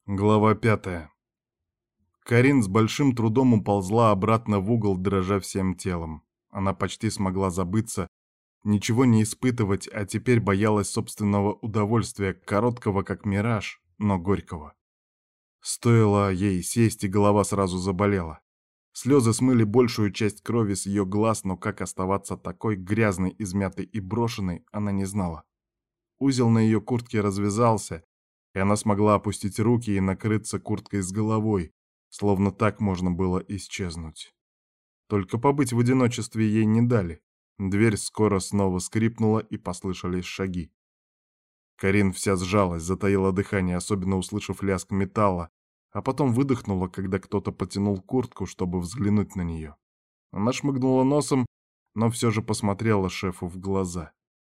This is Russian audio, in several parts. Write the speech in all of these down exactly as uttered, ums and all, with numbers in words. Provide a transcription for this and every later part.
Глава пятая. Карин с большим трудом уползла обратно в угол, дрожа всем телом. Она почти смогла забыться, ничего не испытывать, а теперь боялась собственного удовольствия, короткого как мираж, но горького. Стоило ей сесть, и голова сразу заболела. Слезы смыли большую часть крови с ее глаз, но как оставаться такой грязной, измятой и брошенной, она не знала. Узел на ее куртке развязался, и она смогла опустить руки и накрыться курткой с головой, словно так можно было исчезнуть. Только побыть в одиночестве ей не дали. Дверь скоро снова скрипнула, и послышались шаги. Карин вся сжалась, затаила дыхание, особенно услышав лязг металла, а потом выдохнула, когда кто-то потянул куртку, чтобы взглянуть на нее. Она шмыгнула носом, но все же посмотрела шефу в глаза.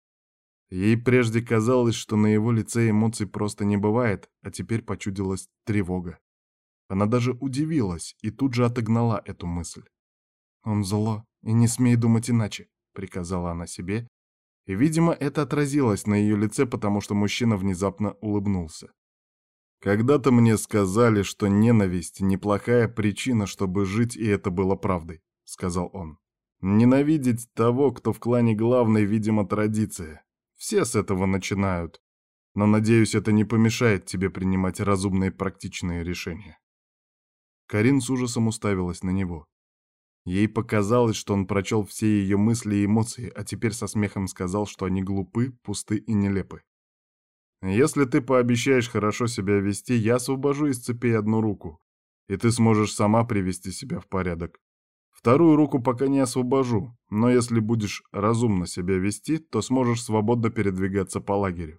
Ей прежде казалось, что на его лице эмоций просто не бывает, а теперь почудилась тревога. Она даже удивилась и тут же отогнала эту мысль. «Он зло, и не смей думать иначе», — приказала она себе, и, видимо, это отразилось на ее лице, потому что мужчина внезапно улыбнулся. «Когда-то мне сказали, что ненависть — неплохая причина, чтобы жить, и это было правдой», — сказал он. «Ненавидеть того, кто в клане главный, видимо, традиция. Все с этого начинают, но, надеюсь, это не помешает тебе принимать разумные практичные решения». Карин с ужасом уставилась на него. Ей показалось, что он прочел все ее мысли и эмоции, а теперь со смехом сказал, что они глупы, пусты и нелепы. «Если ты пообещаешь хорошо себя вести, я освобожу из цепей одну руку, и ты сможешь сама привести себя в порядок. Вторую руку пока не освобожу, но если будешь разумно себя вести, то сможешь свободно передвигаться по лагерю».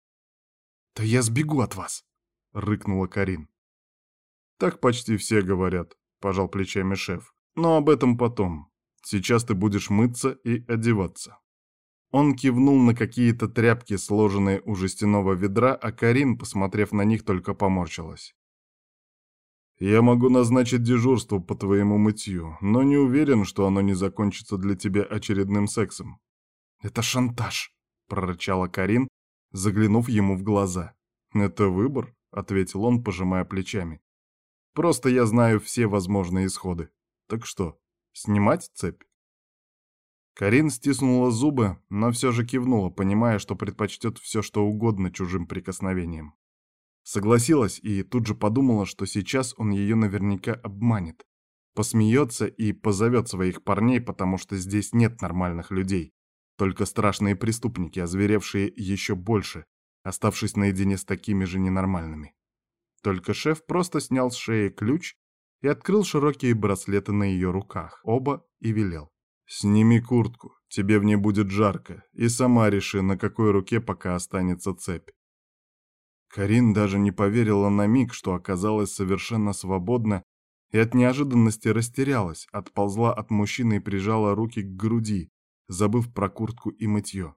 «Да я сбегу от вас!» — рыкнула Карин. «Так почти все говорят», — пожал плечами шеф. «Но об этом потом. Сейчас ты будешь мыться и одеваться». Он кивнул на какие-то тряпки, сложенные у жестяного ведра, а Карин, посмотрев на них, только поморщилась. «Я могу назначить дежурство по твоему мытью, но не уверен, что оно не закончится для тебя очередным сексом». «Это шантаж», — прорычала Карин, заглянув ему в глаза. «Это выбор», — ответил он, пожимая плечами. «Просто я знаю все возможные исходы. Так что, снимать цепь?» Карин стиснула зубы, но все же кивнула, понимая, что предпочтет все, что угодно чужим прикосновением. Согласилась и тут же подумала, что сейчас он ее наверняка обманет, посмеется и позовет своих парней, потому что здесь нет нормальных людей, только страшные преступники, озверевшие еще больше, оставшись наедине с такими же ненормальными. Только шеф просто снял с шеи ключ и открыл широкие браслеты на ее руках, оба, и велел. «Сними куртку, тебе в ней будет жарко, и сама реши, на какой руке пока останется цепь». Карин даже не поверила на миг, что оказалась совершенно свободна, и от неожиданности растерялась, отползла от мужчины и прижала руки к груди, забыв про куртку и мытье.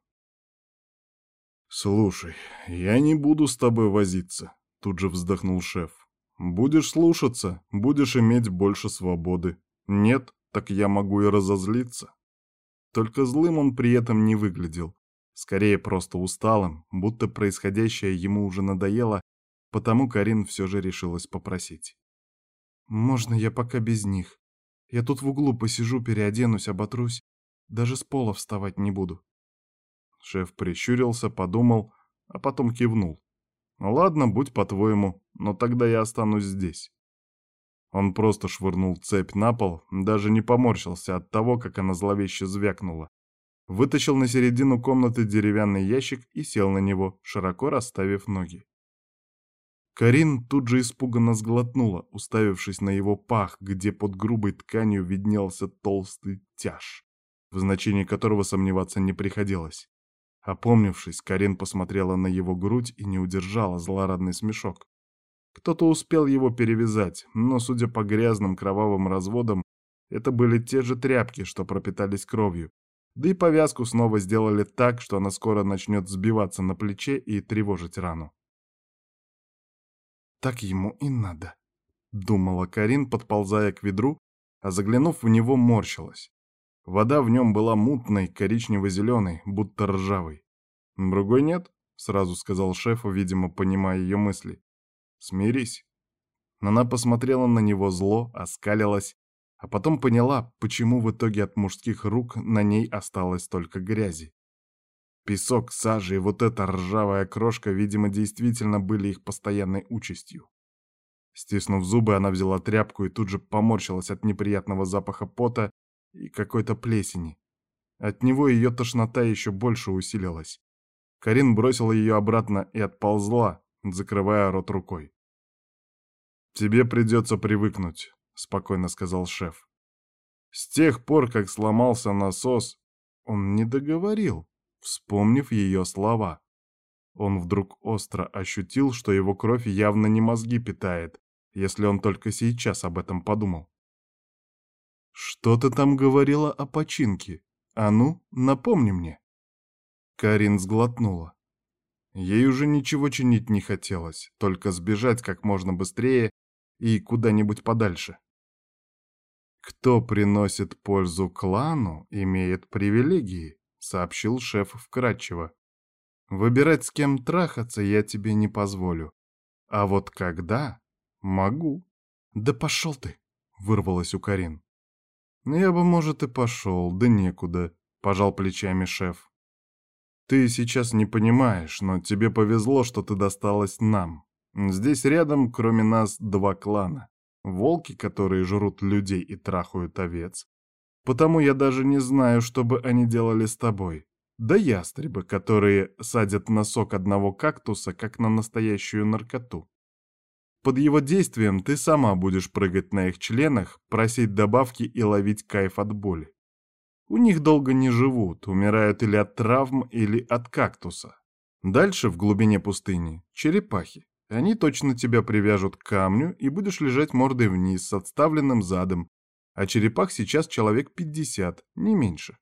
«Слушай, я не буду с тобой возиться», — тут же вздохнул шеф. «Будешь слушаться, будешь иметь больше свободы. Нет, так я могу и разозлиться». Только злым он при этом не выглядел. Скорее, просто усталым, будто происходящее ему уже надоело, потому Карин все же решилась попросить. «Можно я пока без них? Я тут в углу посижу, переоденусь, оботрусь. Даже с пола вставать не буду». Шеф прищурился, подумал, а потом кивнул. «Ладно, будь по-твоему, но тогда я останусь здесь». Он просто швырнул цепь на пол, даже не поморщился от того, как она зловеще звякнула. Вытащил на середину комнаты деревянный ящик и сел на него, широко расставив ноги. Карин тут же испуганно сглотнула, уставившись на его пах, где под грубой тканью виднелся толстый тяж, в значении которого сомневаться не приходилось. Опомнившись, Карин посмотрела на его грудь и не удержала злорадный смешок. Кто-то успел его перевязать, но, судя по грязным кровавым разводам, это были те же тряпки, что пропитались кровью. Да и повязку снова сделали так, что она скоро начнет сбиваться на плече и тревожить рану. «Так ему и надо», — думала Карин, подползая к ведру, а заглянув в него, морщилась. Вода в нем была мутной, коричнево-зеленой, будто ржавой. «Другой нет?» — сразу сказал шефу, видимо, понимая ее мысли. Смирись». Она посмотрела на него зло, оскалилась, а потом поняла, почему в итоге от мужских рук на ней осталось только грязи. Песок, сажа и вот эта ржавая крошка, видимо, действительно были их постоянной участью. Стиснув зубы, она взяла тряпку и тут же поморщилась от неприятного запаха пота и какой-то плесени. От него ее тошнота еще больше усилилась. Карин бросила ее обратно и отползла, закрывая рот рукой. «Тебе придется привыкнуть», — спокойно сказал шеф. С тех пор, как сломался насос, он не договорил, вспомнив ее слова. Он вдруг остро ощутил, что его кровь явно не мозги питает, если он только сейчас об этом подумал. «Что ты там говорила о починке? А ну, напомни мне». Карин сглотнула. Ей уже ничего чинить не хотелось, только сбежать как можно быстрее и куда-нибудь подальше. «Кто приносит пользу клану, имеет привилегии», — сообщил шеф вкратчиво. «Выбирать, с кем трахаться, я тебе не позволю. А вот когда — могу». «Да пошел ты!» — вырвалось у Карин. «Я бы, может, и пошел, да некуда», — пожал плечами шеф. «Ты сейчас не понимаешь, но тебе повезло, что ты досталась нам. Здесь рядом, кроме нас, два клана. Волки, которые жрут людей и трахают овец. Потому я даже не знаю, что бы они делали с тобой. Да ястребы, которые садят на сок одного кактуса, как на настоящую наркоту. Под его действием ты сама будешь прыгать на их членах, просить добавки и ловить кайф от боли. У них долго не живут, умирают или от травм, или от кактуса. Дальше, в глубине пустыни, черепахи. Они точно тебя привяжут к камню, и будешь лежать мордой вниз с отставленным задом, а черепах сейчас человек пятьдесят, не меньше.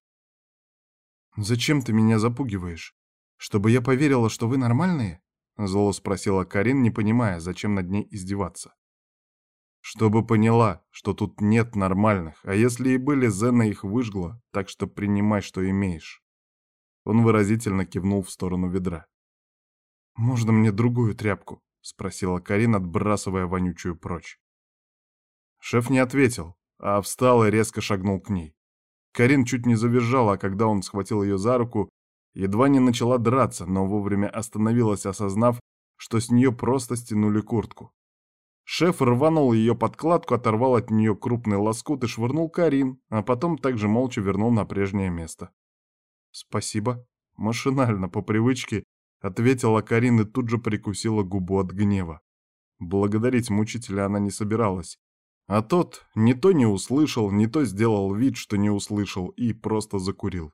«Зачем ты меня запугиваешь? Чтобы я поверила, что вы нормальные?» Зло спросила Карин, не понимая, зачем над ней издеваться. «Чтобы поняла, что тут нет нормальных, а если и были, Зена их выжгла, так что принимай, что имеешь». Он выразительно кивнул в сторону ведра. «Можно мне другую тряпку?» — спросила Карин, отбрасывая вонючую прочь. Шеф не ответил, а встал и резко шагнул к ней. Карин чуть не завизжала, а когда он схватил ее за руку, едва не начала драться, но вовремя остановилась, осознав, что с нее просто стянули куртку. Шеф рванул ее подкладку, оторвал от нее крупный лоскут и швырнул Карин, а потом также молча вернул на прежнее место. «Спасибо», — машинально, по привычке, ответила Карин и тут же прикусила губу от гнева. Благодарить мучителя она не собиралась. А тот не то не услышал, не то сделал вид, что не услышал, и просто закурил.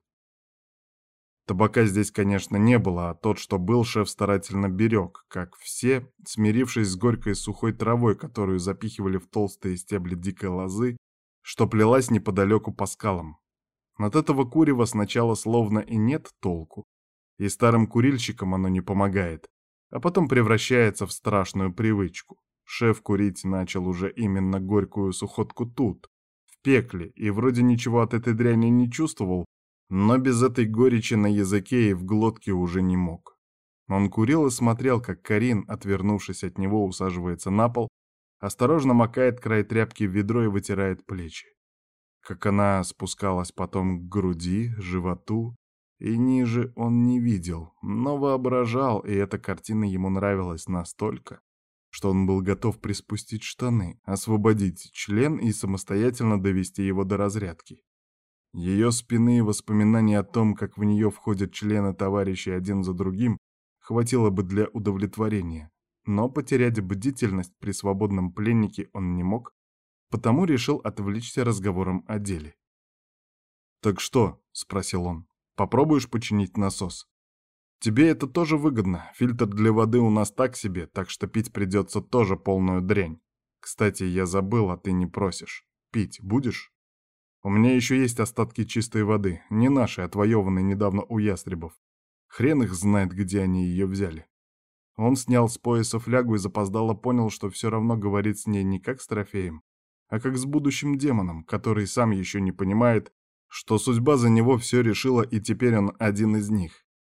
Табака здесь, конечно, не было, а тот, что был, шеф старательно берег, как все, смирившись с горькой сухой травой, которую запихивали в толстые стебли дикой лозы, что плелась неподалеку по скалам. От этого курева сначала словно и нет толку, и старым курильщикам оно не помогает, а потом превращается в страшную привычку. Шеф курить начал уже именно горькую сухотку тут, в пекле, и вроде ничего от этой дряни не чувствовал, но без этой горечи на языке и в глотке уже не мог. Он курил и смотрел, как Карин, отвернувшись от него, усаживается на пол, осторожно макает край тряпки в ведро и вытирает плечи. Как она спускалась потом к груди, животу, и ниже он не видел, но воображал, и эта картина ему нравилась настолько, что он был готов приспустить штаны, освободить член и самостоятельно довести его до разрядки. Ее спины и воспоминания о том, как в нее входят члены товарищей один за другим, хватило бы для удовлетворения, но потерять бдительность при свободном пленнике он не мог, потому решил отвлечься разговором о деле. «Так что?» — спросил он. «Попробуешь починить насос? Тебе это тоже выгодно, фильтр для воды у нас так себе, так что пить придется тоже полную дрянь. Кстати, я забыл, а ты не просишь. Пить будешь? У меня еще есть остатки чистой воды, не наши, отвоеванные недавно у ястребов. Хрен их знает, где они ее взяли». Он снял с пояса флягу и запоздало понял, что все равно говорит с ней не как с трофеем, а как с будущим демоном, который сам еще не понимает, что судьба за него все решила, и теперь он один из них.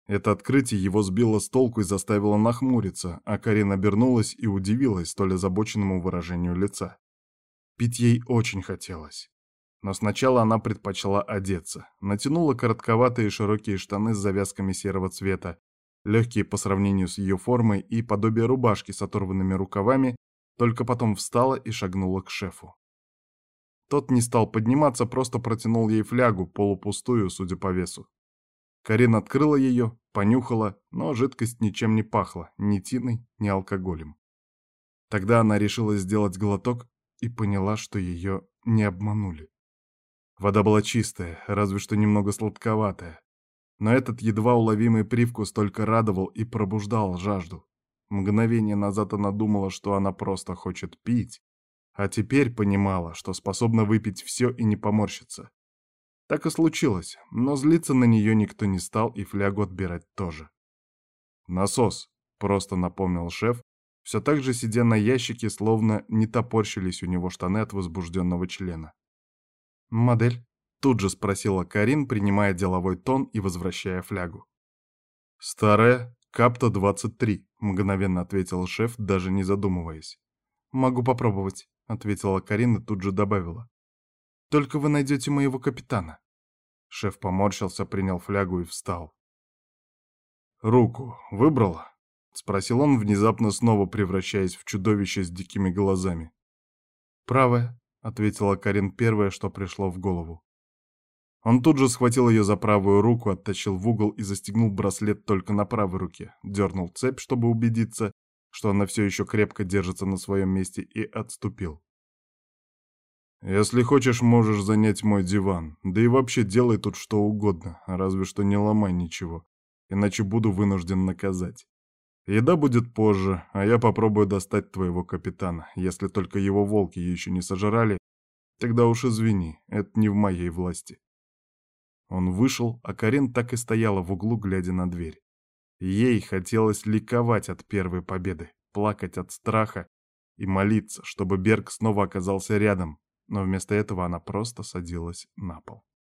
Это открытие его сбило с толку и заставило нахмуриться, а Карин обернулась и удивилась столь озабоченному выражению лица. Пить ей очень хотелось. Но сначала она предпочла одеться. Натянула коротковатые широкие штаны с завязками серого цвета, легкие по сравнению с ее формой и подобие рубашки с оторванными рукавами, только потом встала и шагнула к шефу. Тот не стал подниматься, просто протянул ей флягу, полупустую, судя по весу. Карин открыла ее, понюхала, но жидкость ничем не пахла, ни тиной, ни алкоголем. Тогда она решила сделать глоток и поняла, что ее не обманули. Вода была чистая, разве что немного сладковатая. Но этот едва уловимый привкус только радовал и пробуждал жажду. Мгновение назад она думала, что она просто хочет пить, а теперь понимала, что способна выпить все и не поморщиться. Так и случилось, но злиться на нее никто не стал и флягу отбирать тоже. «Насос», — просто напомнил шеф, все так же сидя на ящике, словно не топорщились у него штаны от возбужденного члена. «Модель?» — тут же спросила Карин, принимая деловой тон и возвращая флягу. «Старая, Капта двадцать три», — мгновенно ответил шеф, даже не задумываясь. «Могу попробовать», — ответила Карин и тут же добавила. «Только вы найдете моего капитана». Шеф поморщился, принял флягу и встал. «Руку выбрала?» — спросил он, внезапно снова превращаясь в чудовище с дикими глазами. «Правая», — ответила Карин первое, что пришло в голову. Он тут же схватил ее за правую руку, оттащил в угол и застегнул браслет только на правой руке, дернул цепь, чтобы убедиться, что она все еще крепко держится на своем месте, и отступил. «Если хочешь, можешь занять мой диван, да и вообще делай тут что угодно, разве что не ломай ничего, иначе буду вынужден наказать. Еда будет позже, а я попробую достать твоего капитана, если только его волки еще не сожрали, тогда уж извини, это не в моей власти». Он вышел, а Карин так и стояла в углу, глядя на дверь. Ей хотелось ликовать от первой победы, плакать от страха и молиться, чтобы Берг снова оказался рядом, но вместо этого она просто садилась на пол.